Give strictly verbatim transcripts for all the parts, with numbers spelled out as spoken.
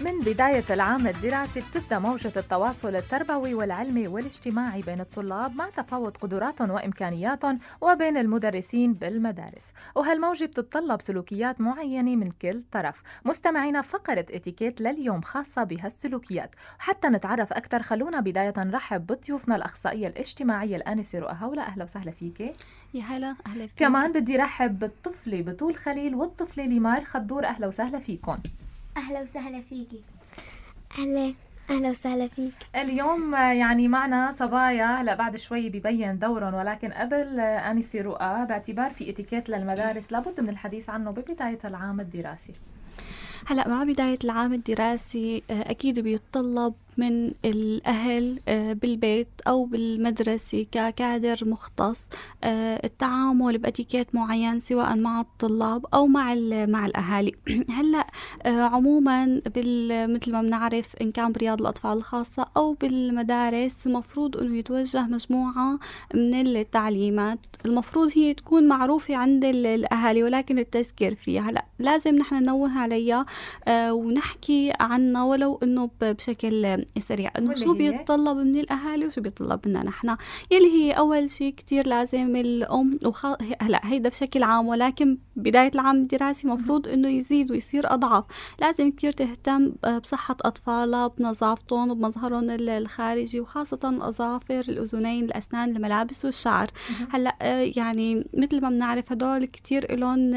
من بداية العام الدراسي بتبدأ موجة التواصل التربوي والعلمي والاجتماعي بين الطلاب مع تفاوت قدراتهم وإمكانياتهم وبين المدرسين بالمدارس، وهالموجة بتتطلب سلوكيات معينة من كل طرف. مستمعينا، فقرة اتيكيت لليوم خاصة بهالسلوكيات، وحتى نتعرف أكثر خلونا بداية نرحب بضيوفنا الأخصائية الاجتماعية الآنسة رؤى هولة. أهلا وسهلا فيكي. يا هلا، أهلا فيك. كمان بدي رحب بالطفلة بطول خليل والطفلة ليمار خدور. أهلا وسهلا فيكم. أهلا وسهلا فيكي. أهلا أهلا وسهلا فيك. اليوم يعني معنا صبايا، هلا بعد شوي ببين دورهم، ولكن قبل آنسة رؤى، باعتبار في اتيكيت للمدارس لابد من الحديث عنه ببداية العام الدراسي. هلأ مع بداية العام الدراسي أكيد بيتطلب من الأهل بالبيت أو بالمدرسة ككادر مختص التعامل بأتيكيت معين سواء مع الطلاب أو مع مع الأهالي. هلأ عموما مثل ما بنعرف إن كان برياض الأطفال الخاصة أو بالمدارس المفروض أنه يتوجه مجموعة من التعليمات المفروض هي تكون معروفة عند الأهالي، ولكن التذكير فيها هلأ لازم نحن ننوه عليها ونحكي عنها ولو أنه بشكل سريع، انه شو بيتطلب من الاهالي وشو بيتطلب منا نحن. يلي هي اول شيء كتير لازم الام وخ... هلا هيدا بشكل عام، ولكن بدايه العام الدراسي مفروض انه يزيد ويصير اضعف. لازم كتير تهتم بصحه اطفالها، بنظافتهم وبمظهرهم الخارجي، وخاصه الاظافر، الاذنين، الاسنان، الملابس والشعر. هلا يعني مثل ما بنعرف هدول كتير لهم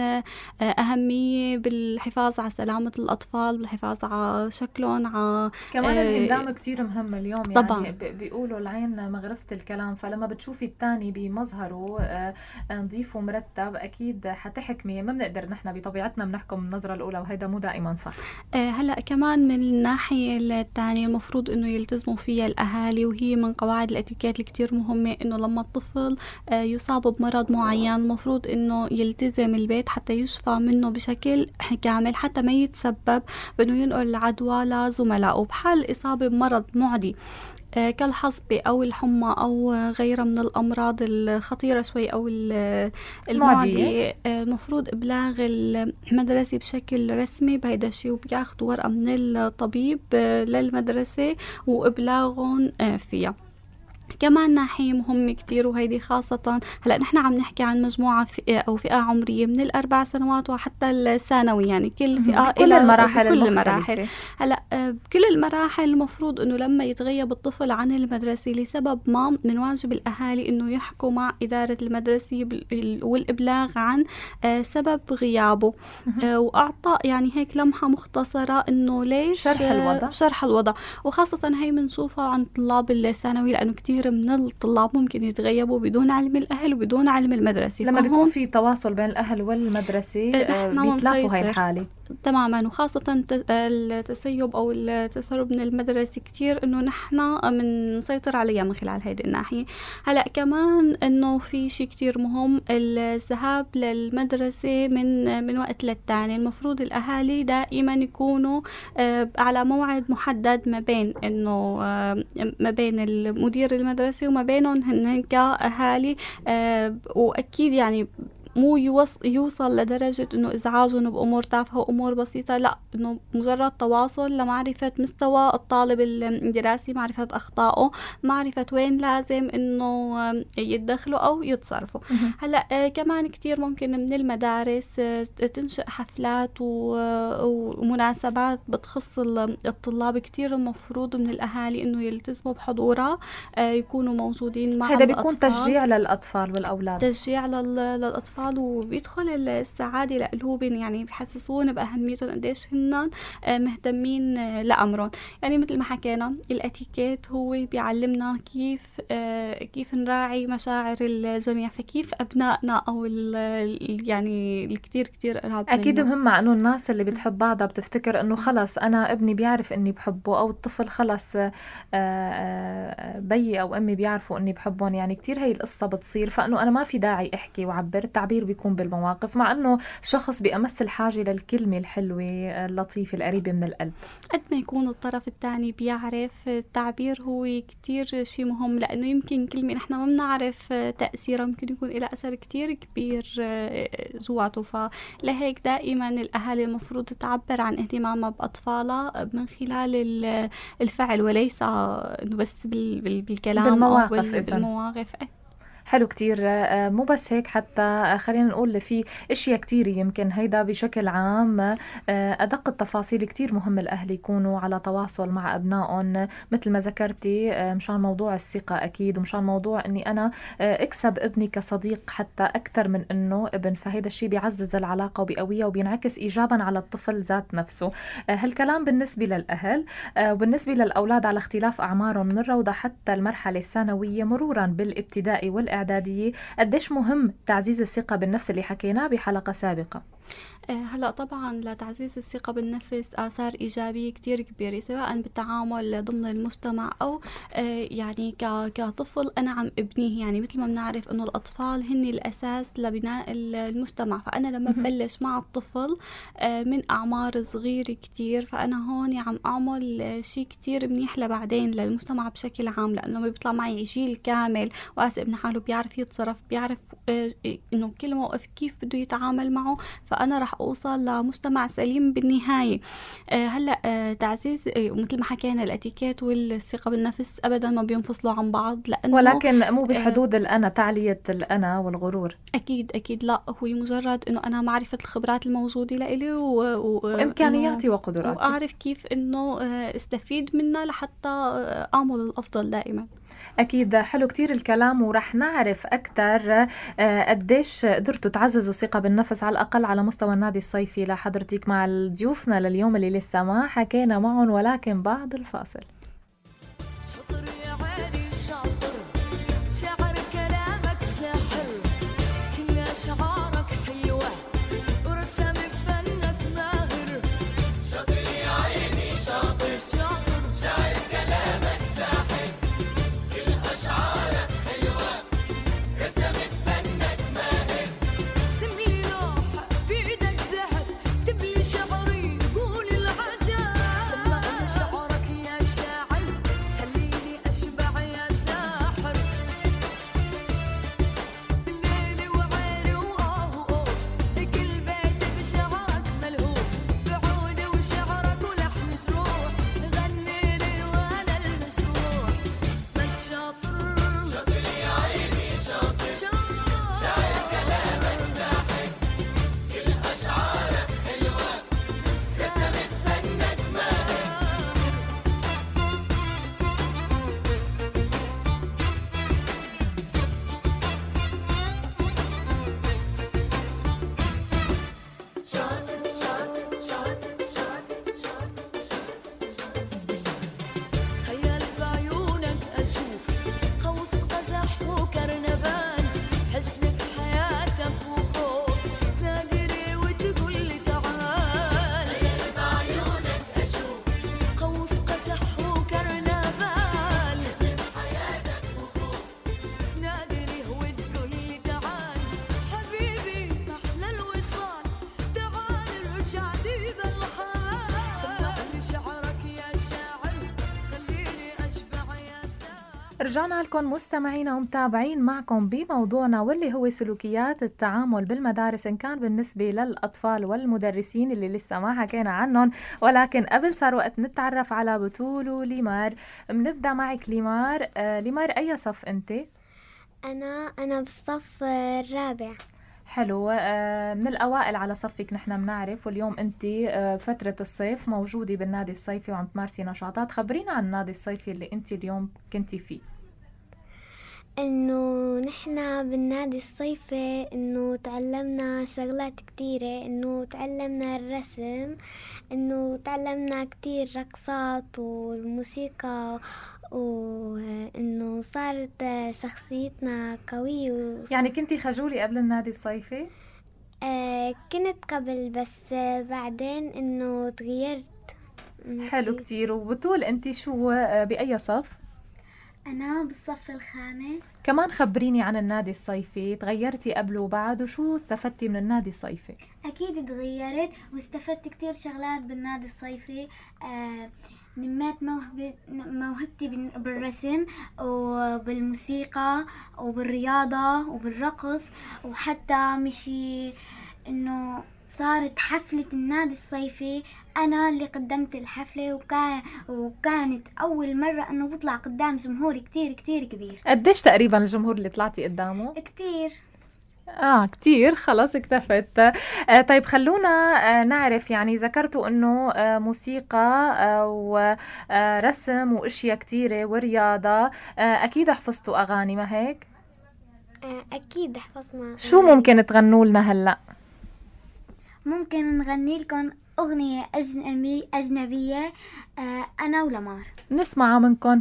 اهميه بالحفاظ على سلامه الاطفال، بالحفاظ على شكلهم، على كمان الهندام كتير مهم اليوم. يعني طبعا بيقولوا العين مغرفة الكلام، فلما بتشوفي الثاني بمظهره نظيف ومرتب أكيد حتحكمي. ما بنقدر نحن بطبيعتنا بنحكم من النظرة الأولى، وهيدا مو دائما صح. هلأ كمان من الناحية الثانية المفروض إنه يلتزموا فيها الأهالي، وهي من قواعد الاتيكيت الكتير مهمة إنه لما الطفل يصاب بمرض معين المفروض إنه يلتزم البيت حتى يشفى منه بشكل كامل، حتى ما يتسبب بإنه ينقل العدوى لزملائه. بحال الإصابة بمرض معدي كالحصبة أو الحمى أو غيرها من الأمراض الخطيرة شوي أو المعدية، المفروض إبلاغ المدرسة بشكل رسمي بهيدا الشيء، وبياخدوا ورقة من الطبيب للمدرسة وإبلاغهم فيها. كمان ناحية مهمة كتير وهيدي خاصة هلأ نحن عم نحكي عن مجموعة فئة أو فئة عمرية من الأربع سنوات وحتى الثانوي، يعني كل فئة بكل المراحل بكل المختلفة. المراحل. هلأ بكل المراحل المفروض أنه لما يتغيب الطفل عن المدرسة لسبب ما من واجب الأهالي أنه يحكوا مع إدارة المدرسة والإبلاغ عن سبب غيابه وأعطاء يعني هيك لمحة مختصرة أنه ليش شرح الوضع شرح الوضع وخاصة هي منشوفها عن طلاب الثانوي، لأنه كتير من الطلاب ممكن يتغيبوا بدون علم الأهل وبدون علم المدرسة. لما بيكون في تواصل بين الأهل والمدرسة بيتلافوا هاي الحالة تماما، وخاصة التسيب أو التسرب من المدرسة كتير إنه نحنا منسيطر عليها من خلال هيدي الناحية. هلأ كمان إنه في شيء كتير مهم الذهاب للمدرسة من من وقت للتاني. المفروض الأهالي دائما يكونوا على موعد محدد ما بين إنه ما بين المدير المدرسة وما بينهم هن كأهالي، وأكيد يعني مو يوصل لدرجة إنه إزعاجهم بأمور تافهة وأمور بسيطة، لا، إنه مجرد تواصل لمعرفة مستوى الطالب الدراسي، معرفة أخطائه، معرفة وين لازم إنه يتدخلوا أو يتصرفوا. هلأ كمان كتير ممكن من المدارس تنشئ حفلات ومناسبات بتخص الطلاب، كتير المفروض من الأهالي إنه يلتزموا بحضورها، يكونوا موجودين مع هذا الأطفال. بيكون تشجيع للأطفال والأولاد، تشجيع للأطفال، وبيدخل السعادة لقلوبهم، يعني بيحسسون بأهميتهم قديش هن مهتمين لأمرهم. يعني مثل ما حكينا الاتيكيت هو بيعلمنا كيف كيف نراعي مشاعر الجميع، فكيف أبنائنا أو يعني الكتير كتير قراب أكيد مهم. مع أنه الناس اللي بتحب بعضها بتفتكر أنه خلص أنا ابني بيعرف أني بحبه، أو الطفل خلص بي أو أمي بيعرفوا أني بحبهم. يعني كتير هاي القصة بتصير، فأنه أنا ما في داعي أحكي وعبر. التعبير التعبير بيكون بالمواقف، مع أنه شخص بأمس الحاجة للكلمة الحلوة اللطيفة القريبة من القلب. قد ما يكون الطرف الثاني بيعرف التعبير هو كتير شيء مهم، لأنه يمكن كلمة نحن ما بنعرف تأثيرها ممكن يكون لها أثر كتير كبير جواته. فلهيك دائما الأهالي المفروض تعبر عن اهتمامها بأطفالها من خلال الفعل، وليس إنه بس بالكلام بالمواقف. أو بالمواقف. حلو كتير. مو بس هيك، حتى خلينا نقول في اشياء كتير يمكن هيدا بشكل عام ادق التفاصيل كتير مهم الاهل يكونوا على تواصل مع ابنائهم، مثل ما ذكرتي مشان موضوع الثقة اكيد، ومشان موضوع اني انا اكسب ابني كصديق حتى اكثر من انه ابن، فهيدا الشيء بيعزز العلاقة وبيقويها وبينعكس ايجابا على الطفل ذات نفسه. هالكلام بالنسبة للاهل. وبالنسبة للاولاد على اختلاف اعمارهم من الروضة حتى المرحلة الثانوية مرورا بالابتدائي والإعدادية، قديش مهم تعزيز الثقة بالنفس اللي حكيناه بحلقة سابقة؟ هلأ طبعا لتعزيز الثقة بالنفس آثار إيجابية كتير كبيرة، سواء بالتعامل ضمن المجتمع أو يعني كطفل أنا عم ابنيه. يعني مثل ما بنعرف أنه الأطفال هن الأساس لبناء المجتمع، فأنا لما ببلش مع الطفل من أعمار صغيرة كتير، فأنا هون عم أعمل شيء كتير منيح لبعدين للمجتمع بشكل عام، لأنه بيطلع معي جيل كامل واسع ابن حاله، بيعرف يتصرف، بيعرف أنه كل موقف كيف بده يتعامل معه، فأنا رح أوصل لمجتمع سليم بالنهاية. أه هلأ أه تعزيز أه مثل ما حكينا الاتيكيت والثقة بالنفس أبدا ما بينفصلوا عن بعض، لأنه ولكن مو بحدود أه الأنا، تعلية الأنا والغرور. أكيد أكيد لا، هو مجرد إنه أنا معرفة الخبرات الموجودة لإلي و... و... وإمكانياتي وقدراتي، وأعرف كيف إنه استفيد منها لحتى أعمل الأفضل دائما. أكيد. حلو كتير الكلام، ورح نعرف أكتر قديش قدرتوا تعززوا الثقة بالنفس على الأقل على مستوى النادي الصيفي لحضرتك مع ضيوفنا لليوم اللي لسه ما حكينا معهم، ولكن بعد الفاصل. رجعنا لكم مستمعينا ومتابعين معكم بموضوعنا واللي هو سلوكيات التعامل بالمدارس، إن كان بالنسبة للأطفال والمدرسين اللي لسه ما حكينا عنهم. ولكن قبل صار وقت نتعرف على بتول وليمار. بنبدأ معك ليمار. آه ليمار، أي صف أنت؟ أنا أنا بالصف الرابع. حلو. آه من الأوائل على صفك نحن بنعرف، واليوم أنت آه فترة الصيف موجودة بالنادي الصيفي وعم تمارسي نشاطات. خبرينا عن النادي الصيفي اللي أنت اليوم كنتي فيه. إنه نحن بالنادي الصيفي إنه تعلمنا شغلات كتيرة، إنه تعلمنا الرسم، إنه تعلمنا كتير رقصات والموسيقى، وإنه صارت شخصيتنا قوية وص... يعني كنتي خجولة قبل النادي الصيفي؟ آه كنت قبل، بس بعدين إنه تغيرت. حلو كتير. وبتول أنت شو بأي صف؟ أنا بالصف الخامس. كمان خبريني عن النادي الصيفي، تغيرتي قبل وبعد وشو استفدتي من النادي الصيفي؟ أكيد تغيرت واستفدت كتير شغلات بالنادي الصيفي. آه نميت موهبة موهبتي بال- بالرسم وبالموسيقى وبالرياضة وبالرقص، وحتى مشي إنه صارت حفلة النادي الصيفي أنا اللي قدمت الحفلة، وكان وكانت أول مرة إنه بطلع قدام جمهور كتير كتير كبير. قديش تقريبا الجمهور اللي طلعتي قدامه؟ كتير. اه كتير، خلاص اكتفت. آه طيب خلونا آه نعرف، يعني ذكرتوا انه آه موسيقى آه ورسم واشياء كتيرة ورياضة، آه اكيد حفظتوا اغاني ما هيك؟ آه، أكيد حفظنا. شو ممكن تغنوا لنا هلأ؟ ممكن نغني لكم أغنية أجنبي أجنبية آه أنا ولمار. نسمعها منكم.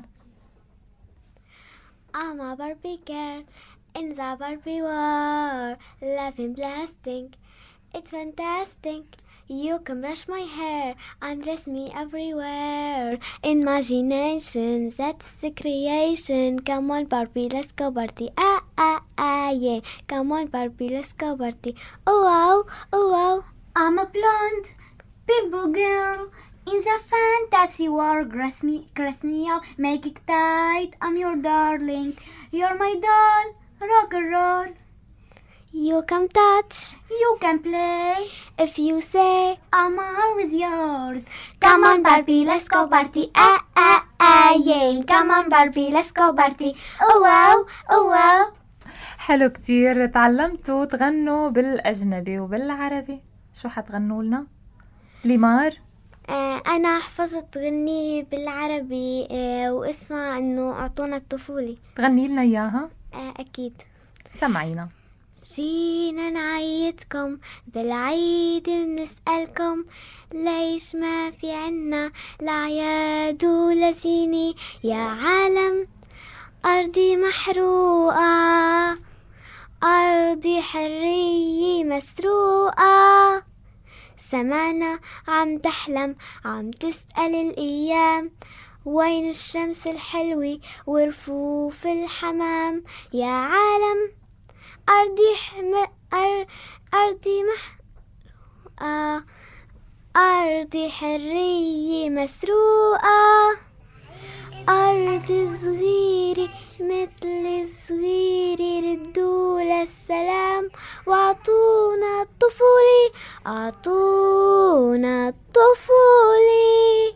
I'm a Barbie girl in the Barbie world, laughing, blasting, it's fantastic. You can brush my hair, undress me everywhere. Imagination, that's the creation. Come on, Barbie, let's go party. Ah, ah, ah, yeah. Come on, Barbie, let's go party. Oh, wow, oh, wow. I'm a blonde bimbo girl in the fantasy world. Dress me, dress me up, make it tight. I'm your darling, you're my doll. Rock and roll, You can touch you can play. if you say, I'm always yours. come on, Barbie, let's go party. Ah, ah, ah, yeah. Come on, Barbie, let's go party. Oh, wow, oh, wow. حلو كتير. تعلمتوا تغنوا بالأجنبي وبالعربي، شو حتغنوا لنا؟ ليمار؟ آه، أنا حفظت غني بالعربي آه، واسمها إنه أعطونا الطفولة. تغني لنا إياها؟ آه، أكيد. سمعينا. جينا نعيدكم بالعيد بنسألكم ليش ما في عنا الأعياد ولا زينة يا عالم. أرضي محروقة، أرضي حرية مسروقة. سمعنا عم تحلم، عم تسأل الأيام وين الشمس الحلوة ورفوف الحمام يا عالم. أرضي حم... أر... أرضي مح... آه... أرضي حرية مسروقة. أرض صغيرة مثل صغيرة ردوا للسلام وعطونا الطفولة. أعطونا الطفولة،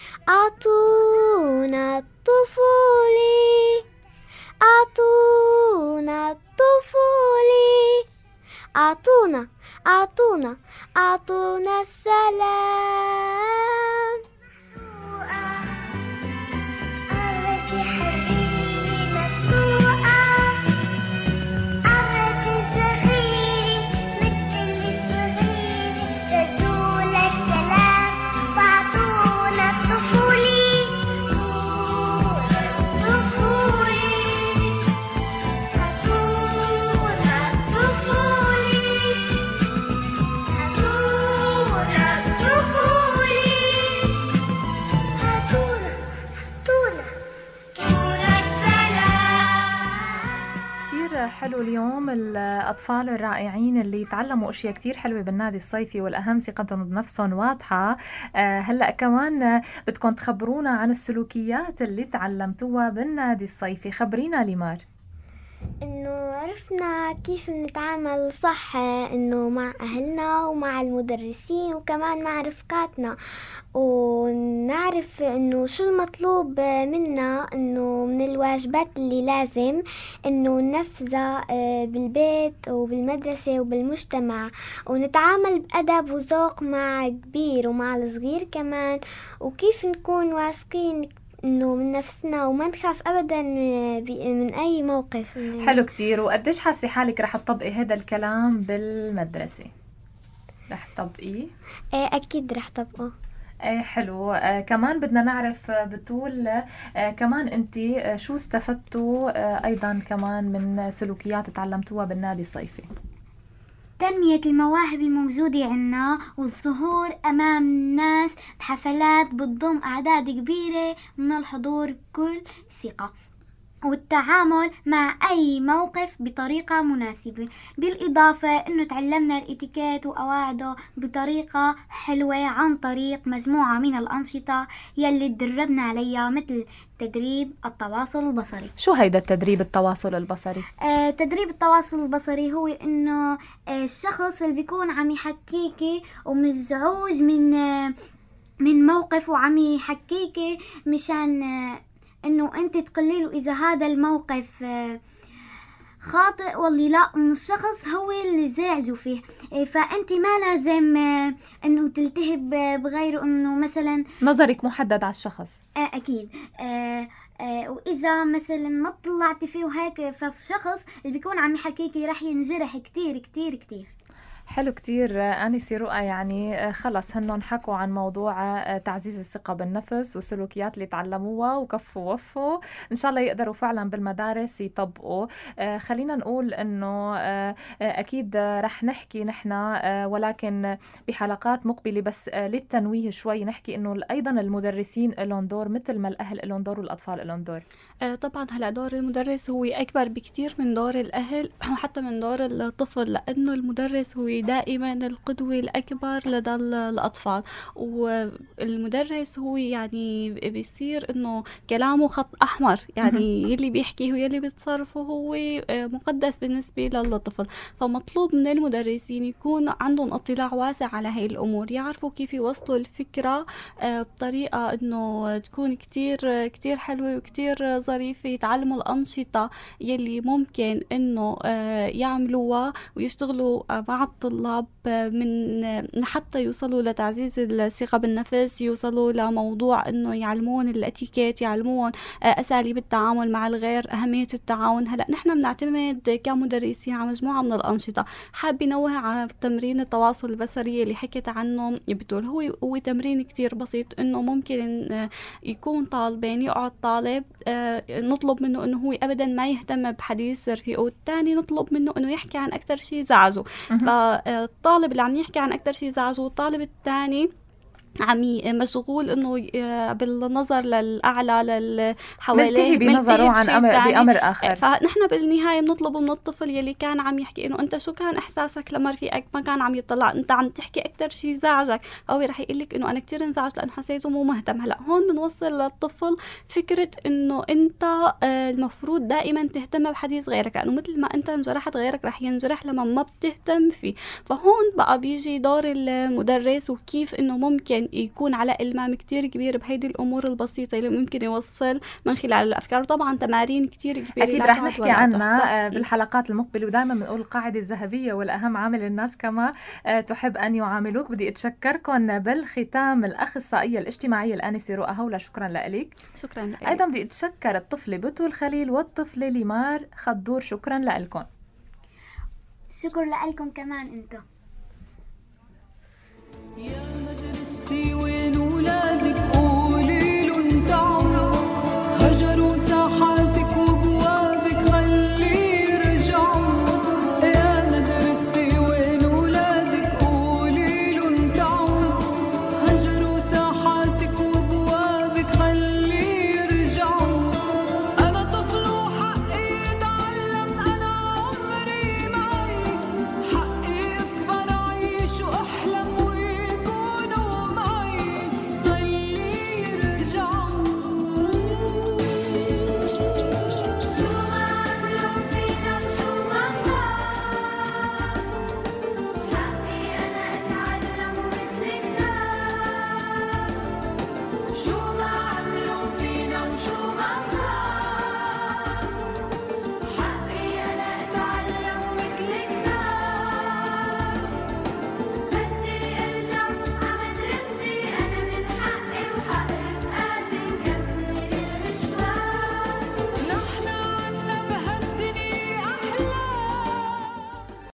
أعطونا الطفولة، أعطونا الطفولة. أعطونا أعطونا أعطونا السلام. أرضي حرية مسروقة، أرضي صغيرة مثل صغيرة ردوا للسلام وأعطونا الطفولة. طفولة، أعطونا الطفولة، أعطونا الطفولة، أعطونا أعطونا أعطونا السلام. كتير حلو اليوم الأطفال الرائعين اللي يتعلموا أشياء كتير حلوة بالنادي الصيفي، والأهم ثقتهم بنفسهم واضحة. آه، هلأ كمان آه، بدكم تخبرونا عن السلوكيات اللي تعلمتوها بالنادي الصيفي. خبرينا ليمار. إنه عرفنا كيف نتعامل صح، إنه مع أهلنا ومع المدرسين وكمان مع رفقاتنا، ونعرف إنه شو المطلوب منا، إنه من الواجبات اللي لازم إنه ننفذها آه، بالبيت وبالمدرسة وبالمجتمع، ونتعامل بأدب وذوق مع الكبير ومع الصغير كمان، وكيف نكون واثقين إنه من نفسنا وما نخاف أبدا من أي موقف. حلو كتير. وقديش حاسة حالك رح تطبقي هذا الكلام بالمدرسة؟ رح تطبقيه؟ إيه أكيد رح طبقه. ايه حلو. آه كمان بدنا نعرف آه، بتقول آه كمان انتي آه شو استفدتوا آه ايضا كمان من سلوكيات تعلمتوها بالنادي الصيفي؟ تنمية المواهب الموجودة عنا والظهور أمام الناس بحفلات بتضم أعداد كبيرة من الحضور بكل ثقة. والتعامل مع أي موقف بطريقة مناسبة. بالإضافة أنه تعلمنا الإتيكيت وقواعده بطريقة حلوة عن طريق مجموعة من الأنشطة يلي تدربنا عليها، مثل تدريب التواصل البصري. شو هيدا التدريب التواصل البصري؟ آه تدريب التواصل البصري هو أنه آه الشخص اللي بيكون عم يحكيكي ومزعوج من آه من موقف وعم يحكيكي مشان آه انه انت تقولي له اذا هذا الموقف خاطئ والله لا، من الشخص هو اللي زعجوا فيه. فانت ما لازم انه تلتهب بغير انه مثلا نظرك محدد على الشخص. اكيد. واذا مثلا ما طلعتي فيه وهيك، فالشخص اللي بيكون عم يحكيكي راح ينجرح كتير كتير كتير. حلو كتير آنسة رؤى. يعني خلص هنن حكوا عن موضوع تعزيز الثقة بالنفس والسلوكيات اللي تعلموها وكفوا وفوا، إن شاء الله يقدروا فعلا بالمدارس يطبقوا. خلينا نقول إنه أكيد رح نحكي نحن، ولكن بحلقات مقبلة بس للتنويه شوي نحكي إنه أيضا المدرسين لهم دور مثل ما الأهل لهم دور والأطفال لهم دور. طبعا هلا دور المدرس هو أكبر بكتير من دور الأهل وحتى من دور الطفل، لأنه المدرس هو دائما القدوة الأكبر لدى الأطفال. والمدرس هو يعني بيصير إنه كلامه خط أحمر، يعني يلي بيحكيه ويلي بيتصرفه هو مقدس بالنسبة للطفل. فمطلوب من المدرسين يكون عندهم اطلاع واسع على هاي الأمور، يعرفوا كيف يوصلوا الفكرة بطريقة إنه تكون كتير كتير حلوة وكتير ظريفة، يتعلموا الأنشطة يلي ممكن إنه يعملوها ويشتغلوا مع الطلاب من حتى يوصلوا لتعزيز الثقة بالنفس، يوصلوا لموضوع إنه يعلمون الاتيكيت، يعلمون أساليب التعامل مع الغير، أهمية التعاون. هلأ نحن بنعتمد كمدرسين على مجموعة من الأنشطة. حاب نوه على تمرين التواصل البصري اللي حكيت عنه بتقول، هو هو تمرين كتير بسيط، إنه ممكن يكون طالبين يقعد طالب نطلب منه إنه هو أبدا ما يهتم بحديث رفيقه، والتاني نطلب منه إنه يحكي عن أكتر شيء زعجه. فالطالب اللي عم يحكي عن أكتر شيء زعجه والطالب الثاني عم مشغول انه بالنظر للاعلى للحواليه بنظره عن أمر بامر اخر. فنحن بالنهايه بنطلب من الطفل يلي كان عم يحكي انه انت شو كان احساسك لما رفيقك ما كان عم يطلع، انت عم تحكي اكثر شيء زعجك، هو رح يقول لك انه انا كثير انزعجت لانه حسيته مو مهتم. هلا هون بنوصل للطفل فكره انه انت المفروض دائما تهتم بحديث غيرك، لانه مثل ما انت انجرحت غيرك رح ينجرح لما ما بتهتم فيه. فهون بقى بيجي دور المدرس وكيف انه ممكن يكون على إلمام كتير كبير بهيدي الأمور البسيطة اللي ممكن يوصل من خلال الأفكار. وطبعا تمارين كتير كبيرة أكيد رح نحكي عنها بالحلقات المقبلة. ودائما بنقول القاعدة الذهبية والأهم، عامل الناس كما تحب أن يعاملوك. بدي أتشكركم بالختام الأخصائية الاجتماعية الآنسة رؤى هولة، شكرا لك. شكرا لك. أيضا بدي أتشكر الطفلة بتول خليل والطفلة ليمار خضور، شكرا لكم. شكرا لكم كمان أنتم.